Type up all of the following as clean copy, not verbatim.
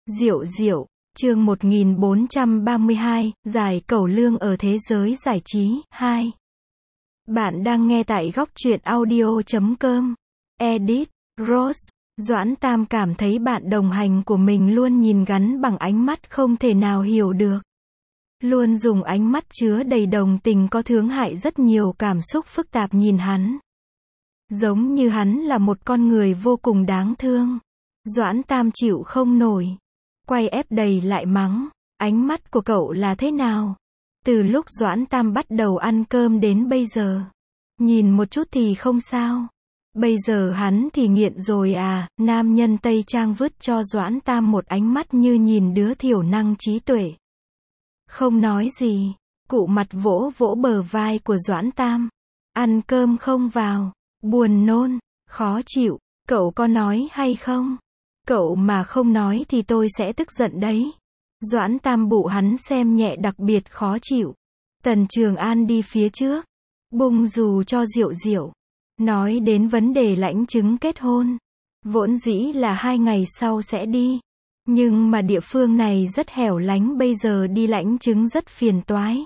Diệu diệu, chương 1432, giải cẩu lương ở thế giới giải trí, 2. Bạn đang nghe tại góc truyện audio.com. Edit, Rose, Doãn Tam cảm thấy bạn đồng hành của mình luôn nhìn gắn bằng ánh mắt không thể nào hiểu được. Luôn dùng ánh mắt chứa đầy đồng tình có thương hại rất nhiều cảm xúc phức tạp nhìn hắn. Giống như hắn là một con người vô cùng đáng thương. Doãn Tam chịu không nổi. Quay ép đầy lại mắng, ánh mắt của cậu là thế nào? Từ lúc Doãn Tam bắt đầu ăn cơm đến bây giờ. Nhìn một chút thì không sao. Bây giờ hắn thì nghiện rồi à? Nam nhân Tây Trang vứt cho Doãn Tam một ánh mắt như nhìn đứa thiểu năng trí tuệ. Không nói gì, cụ mặt vỗ vỗ bờ vai của Doãn Tam. Ăn cơm không vào, buồn nôn, khó chịu, cậu có nói hay không? Cậu mà không nói thì tôi sẽ tức giận đấy. Doãn Tam bụ hắn xem nhẹ đặc biệt khó chịu. Tần Trường An đi phía trước, bung dù cho Diệu Diệu. Nói đến vấn đề lãnh chứng kết hôn. Vốn dĩ là 2 ngày sau sẽ đi. Nhưng mà địa phương này rất hẻo lánh, bây giờ đi lãnh chứng rất phiền toái.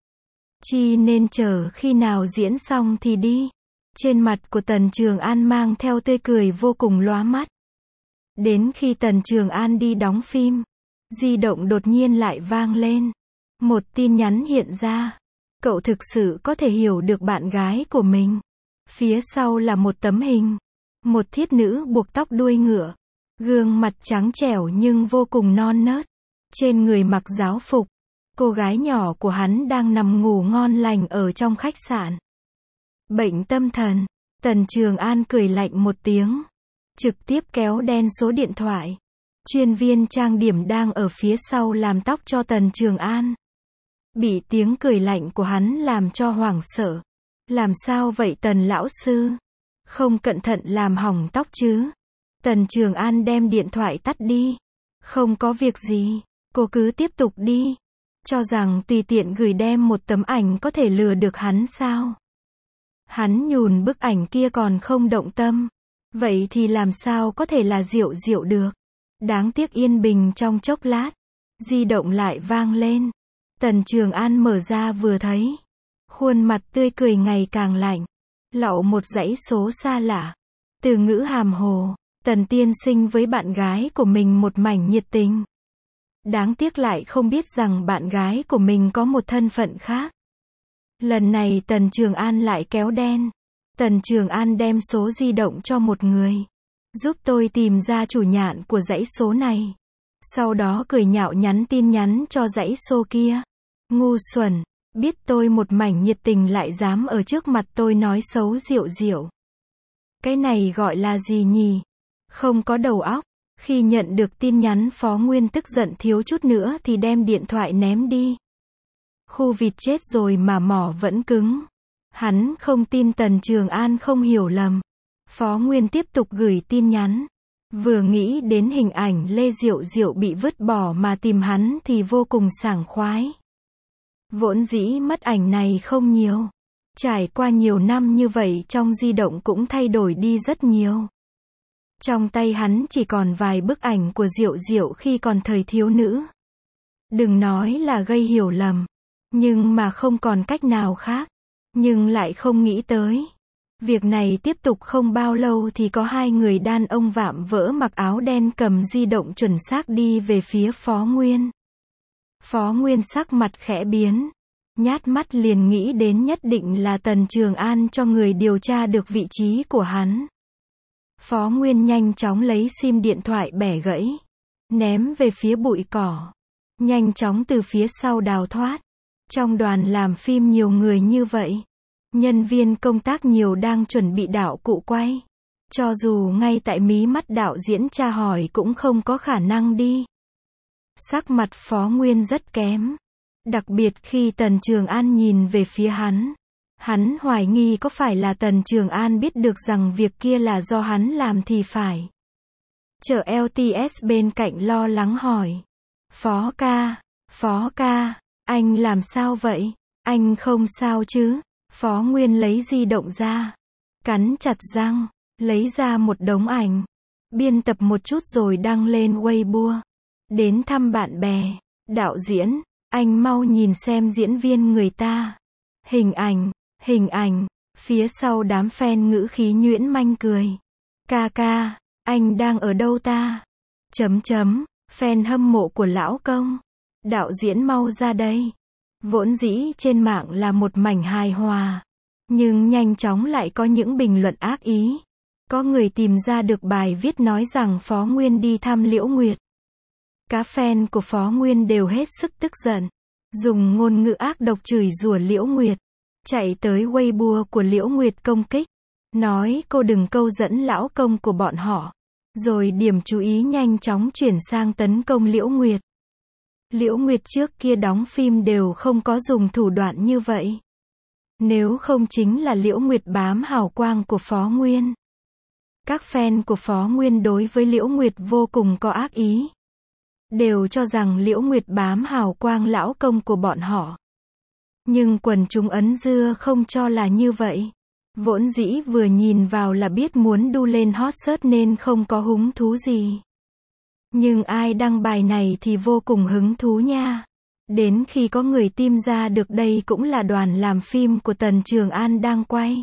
Chi nên chờ khi nào diễn xong thì đi. Trên mặt của Tần Trường An mang theo tươi cười vô cùng lóa mắt. Đến khi Tần Trường An đi đóng phim, di động đột nhiên lại vang lên. Một tin nhắn hiện ra. Cậu thực sự có thể hiểu được bạn gái của mình. Phía sau là một tấm hình. Một thiết nữ buộc tóc đuôi ngựa. Gương mặt trắng trẻo nhưng vô cùng non nớt. Trên người mặc giáo phục. Cô gái nhỏ của hắn đang nằm ngủ ngon lành ở trong khách sạn. Bệnh tâm thần. Tần Trường An cười lạnh một tiếng. Trực tiếp kéo đen số điện thoại. Chuyên viên trang điểm đang ở phía sau làm tóc cho Tần Trường An. Bị tiếng cười lạnh của hắn làm cho hoảng sợ. Làm sao vậy Tần lão sư? Không cẩn thận làm hỏng tóc chứ? Tần Trường An đem điện thoại tắt đi. Không có việc gì, cô cứ tiếp tục đi. Cho rằng tùy tiện gửi đem một tấm ảnh có thể lừa được hắn sao? Hắn nhùn bức ảnh kia còn không động tâm. Vậy thì làm sao có thể là Diệu Diệu được? Đáng tiếc yên bình trong chốc lát. Di động lại vang lên. Tần Trường An mở ra vừa thấy. Khuôn mặt tươi cười ngày càng lạnh. Lậu một dãy số xa lạ. Từ ngữ hàm hồ. Tần tiên sinh với bạn gái của mình một mảnh nhiệt tình. Đáng tiếc lại không biết rằng bạn gái của mình có một thân phận khác. Lần này Tần Trường An lại kéo đen. Tần Trường An đem số di động cho một người. Giúp tôi tìm ra chủ nhạn của dãy số này. Sau đó cười nhạo nhắn tin nhắn cho dãy số kia. Ngu xuẩn, biết tôi một mảnh nhiệt tình lại dám ở trước mặt tôi nói xấu Diệu Diệu. Cái này gọi là gì nhỉ? Không có đầu óc. Khi nhận được tin nhắn Phó Nguyên tức giận thiếu chút nữa thì đem điện thoại ném đi. Khu vịt chết rồi mà mỏ vẫn cứng. Hắn không tin Tần Trường An không hiểu lầm. Phó Nguyên tiếp tục gửi tin nhắn. Vừa nghĩ đến hình ảnh Lê Diệu Diệu bị vứt bỏ mà tìm hắn thì vô cùng sảng khoái. Vốn dĩ mất ảnh này không nhiều. Trải qua nhiều năm như vậy trong di động cũng thay đổi đi rất nhiều. Trong tay hắn chỉ còn vài bức ảnh của Diệu Diệu khi còn thời thiếu nữ. Đừng nói là gây hiểu lầm. Nhưng mà không còn cách nào khác. Nhưng lại không nghĩ tới. Việc này tiếp tục không bao lâu thì có 2 người đàn ông vạm vỡ mặc áo đen cầm di động chuẩn xác đi về phía Phó Nguyên. Phó Nguyên sắc mặt khẽ biến. Nhát mắt liền nghĩ đến nhất định là Tần Trường An cho người điều tra được vị trí của hắn. Phó Nguyên nhanh chóng lấy sim điện thoại bẻ gãy. Ném về phía bụi cỏ. Nhanh chóng từ phía sau đào thoát. Trong đoàn làm phim nhiều người như vậy. Nhân viên công tác nhiều đang chuẩn bị đạo cụ quay. Cho dù ngay tại mí mắt đạo diễn tra hỏi cũng không có khả năng đi. Sắc mặt Phó Nguyên rất kém. Đặc biệt khi Tần Trường An nhìn về phía hắn. Hắn hoài nghi có phải là Tần Trường An biết được rằng việc kia là do hắn làm thì phải. Chợ LTS bên cạnh lo lắng hỏi. Phó ca, anh làm sao vậy? Anh không sao chứ? Phó Nguyên lấy di động ra. Cắn chặt răng. Lấy ra một đống ảnh. Biên tập một chút rồi đăng lên Weibo. Đến thăm bạn bè. Đạo diễn, anh mau nhìn xem diễn viên người ta. Hình ảnh. Phía sau đám fan ngữ khí nhuyễn manh cười. Ca ca, anh đang ở đâu ta? Fan hâm mộ của lão công. Đạo diễn mau ra đây. Vốn dĩ trên mạng là một mảnh hài hòa. Nhưng nhanh chóng lại có những bình luận ác ý. Có người tìm ra được bài viết nói rằng Phó Nguyên đi thăm Liễu Nguyệt. Các fan của Phó Nguyên đều hết sức tức giận. Dùng ngôn ngữ ác độc chửi rủa Liễu Nguyệt. Chạy tới Weibo của Liễu Nguyệt công kích. Nói cô đừng câu dẫn lão công của bọn họ. Rồi điểm chú ý nhanh chóng chuyển sang tấn công Liễu Nguyệt. Liễu Nguyệt trước kia đóng phim đều không có dùng thủ đoạn như vậy. Nếu không chính là Liễu Nguyệt bám hào quang của Phó Nguyên. Các fan của Phó Nguyên đối với Liễu Nguyệt vô cùng có ác ý. Đều cho rằng Liễu Nguyệt bám hào quang lão công của bọn họ. Nhưng quần chúng Ấn Dưa không cho là như vậy. Vốn dĩ vừa nhìn vào là biết muốn đu lên hot search nên không có hứng thú gì. Nhưng ai đăng bài này thì vô cùng hứng thú nha. Đến khi có người tìm ra được đây cũng là đoàn làm phim của Tần Trường An đang quay.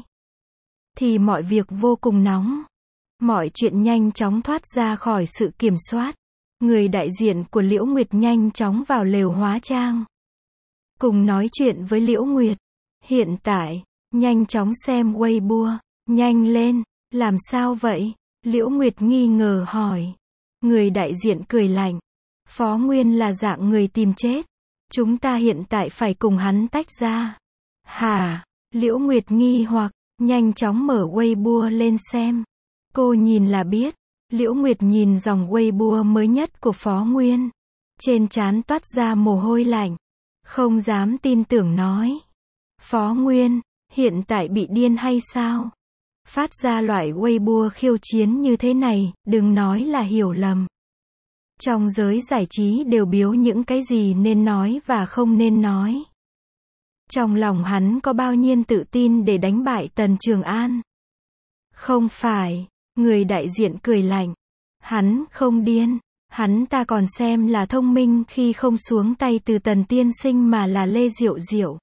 Thì mọi việc vô cùng nóng. Mọi chuyện nhanh chóng thoát ra khỏi sự kiểm soát. Người đại diện của Liễu Nguyệt nhanh chóng vào lều hóa trang. Cùng nói chuyện với Liễu Nguyệt. Hiện tại, nhanh chóng xem Weibo. Nhanh lên, làm sao vậy? Liễu Nguyệt nghi ngờ hỏi. Người đại diện cười lạnh. Phó Nguyên là dạng người tìm chết. Chúng ta hiện tại phải cùng hắn tách ra. Hả? Liễu Nguyệt nghi hoặc, nhanh chóng mở Weibo lên xem. Cô nhìn là biết. Liễu Nguyệt nhìn dòng Weibo mới nhất của Phó Nguyên. Trên trán toát ra mồ hôi lạnh. Không dám tin tưởng nói. Phó Nguyên, hiện tại bị điên hay sao? Phát ra loại Weibo khiêu chiến như thế này, đừng nói là hiểu lầm. Trong giới giải trí đều biếu những cái gì nên nói và không nên nói. Trong lòng hắn có bao nhiêu tự tin để đánh bại Tần Trường An? Không phải, người đại diện cười lạnh. Hắn không điên, hắn ta còn xem là thông minh khi không xuống tay từ Tần tiên sinh mà là Lê Diệu Diệu.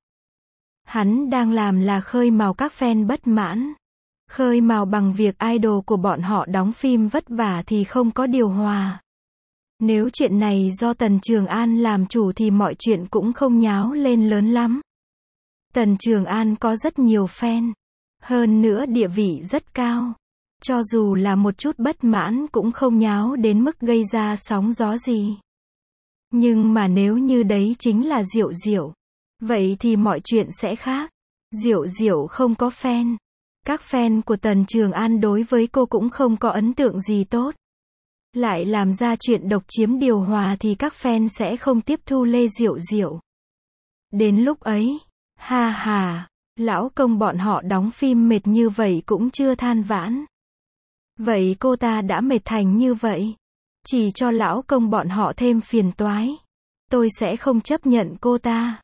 Hắn đang làm là khơi mào các fan bất mãn. Khơi mào bằng việc idol của bọn họ đóng phim vất vả thì không có điều hòa. Nếu chuyện này do Tần Trường An làm chủ thì mọi chuyện cũng không nháo lên lớn lắm. Tần Trường An có rất nhiều fan. Hơn nữa địa vị rất cao. Cho dù là một chút bất mãn cũng không nháo đến mức gây ra sóng gió gì. Nhưng mà nếu như đấy chính là Diệu Diệu, vậy thì mọi chuyện sẽ khác. Diệu Diệu không có fan. Các fan của Tần Trường An đối với cô cũng không có ấn tượng gì tốt. Lại làm ra chuyện độc chiếm điều hòa thì các fan sẽ không tiếp thu Lê Diệu Diệu. Đến lúc ấy, ha ha, lão công bọn họ đóng phim mệt như vậy cũng chưa than vãn. Vậy cô ta đã mệt thành như vậy, chỉ cho lão công bọn họ thêm phiền toái. Tôi sẽ không chấp nhận cô ta.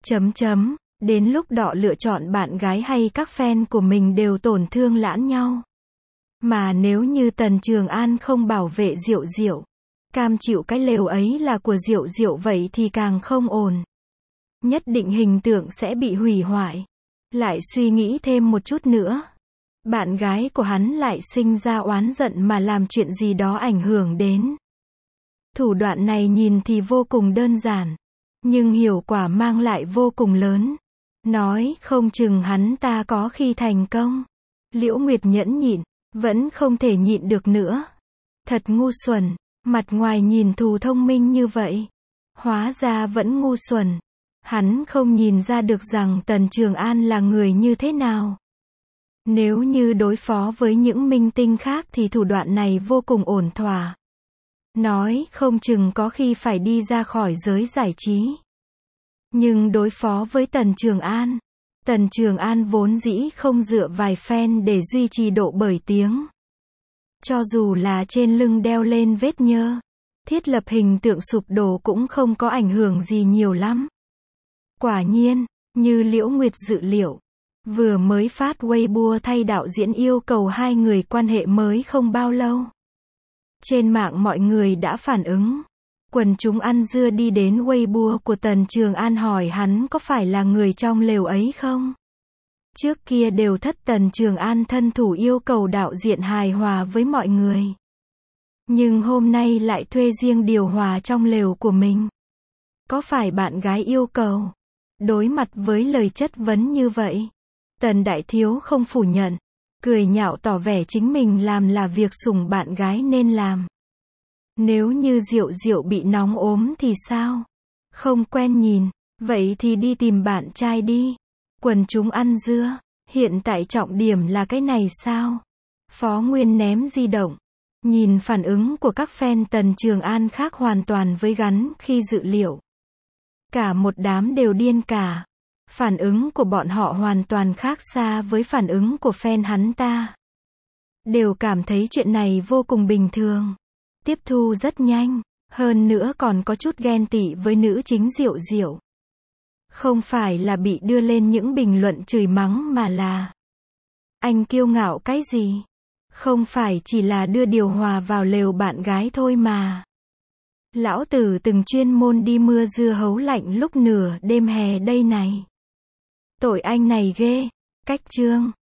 Đến lúc đọ lựa chọn bạn gái hay các fan của mình đều tổn thương lẫn nhau. Mà nếu như Tần Trường An không bảo vệ Diệu Diệu, cam chịu cái lều ấy là của Diệu Diệu vậy thì càng không ổn. Nhất định hình tượng sẽ bị hủy hoại. Lại suy nghĩ thêm một chút nữa. Bạn gái của hắn lại sinh ra oán giận mà làm chuyện gì đó ảnh hưởng đến. Thủ đoạn này nhìn thì vô cùng đơn giản. Nhưng hiệu quả mang lại vô cùng lớn. Nói không chừng hắn ta có khi thành công. Liễu Nguyệt nhẫn nhịn, vẫn không thể nhịn được nữa. Thật ngu xuẩn, mặt ngoài nhìn thù thông minh như vậy. Hóa ra vẫn ngu xuẩn. Hắn không nhìn ra được rằng Tần Trường An là người như thế nào. Nếu như đối phó với những minh tinh khác thì thủ đoạn này vô cùng ổn thỏa. Nói không chừng có khi phải đi ra khỏi giới giải trí. Nhưng đối phó với Tần Trường An vốn dĩ không dựa vài fan để duy trì độ bởi tiếng. Cho dù là trên lưng đeo lên vết nhơ, thiết lập hình tượng sụp đổ cũng không có ảnh hưởng gì nhiều lắm. Quả nhiên, như Liễu Nguyệt dự liệu, vừa mới phát Weibo thay đạo diễn yêu cầu hai người quan hệ mới không bao lâu. Trên mạng mọi người đã phản ứng. Quần chúng ăn dưa đi đến Weibo của Tần Trường An hỏi hắn có phải là người trong lều ấy không? Trước kia đều thất Tần Trường An thân thủ yêu cầu đạo diện hài hòa với mọi người. Nhưng hôm nay lại thuê riêng điều hòa trong lều của mình. Có phải bạn gái yêu cầu? Đối mặt với lời chất vấn như vậy, Tần Đại Thiếu không phủ nhận, cười nhạo tỏ vẻ chính mình làm là việc sủng bạn gái nên làm. Nếu như Diệu Diệu bị nóng ốm thì sao? Không quen nhìn, vậy thì đi tìm bạn trai đi. Quần chúng ăn dưa, hiện tại trọng điểm là cái này sao? Phó Nguyên ném di động. Nhìn phản ứng của các fan Tần Trường An khác hoàn toàn với gắn khi dự liệu. Cả một đám đều điên cả. Phản ứng của bọn họ hoàn toàn khác xa với phản ứng của fan hắn ta. Đều cảm thấy chuyện này vô cùng bình thường. Tiếp thu rất nhanh. Hơn nữa còn có chút ghen tị với nữ chính Diệu Diệu. Không phải là bị đưa lên những bình luận chửi mắng mà là: anh kiêu ngạo cái gì? Không phải chỉ là đưa điều hòa vào lều bạn gái thôi mà. Lão tử từng chuyên môn đi mưa dưa hấu lạnh lúc nửa đêm hè đây này. Tội anh này ghê. Cách chương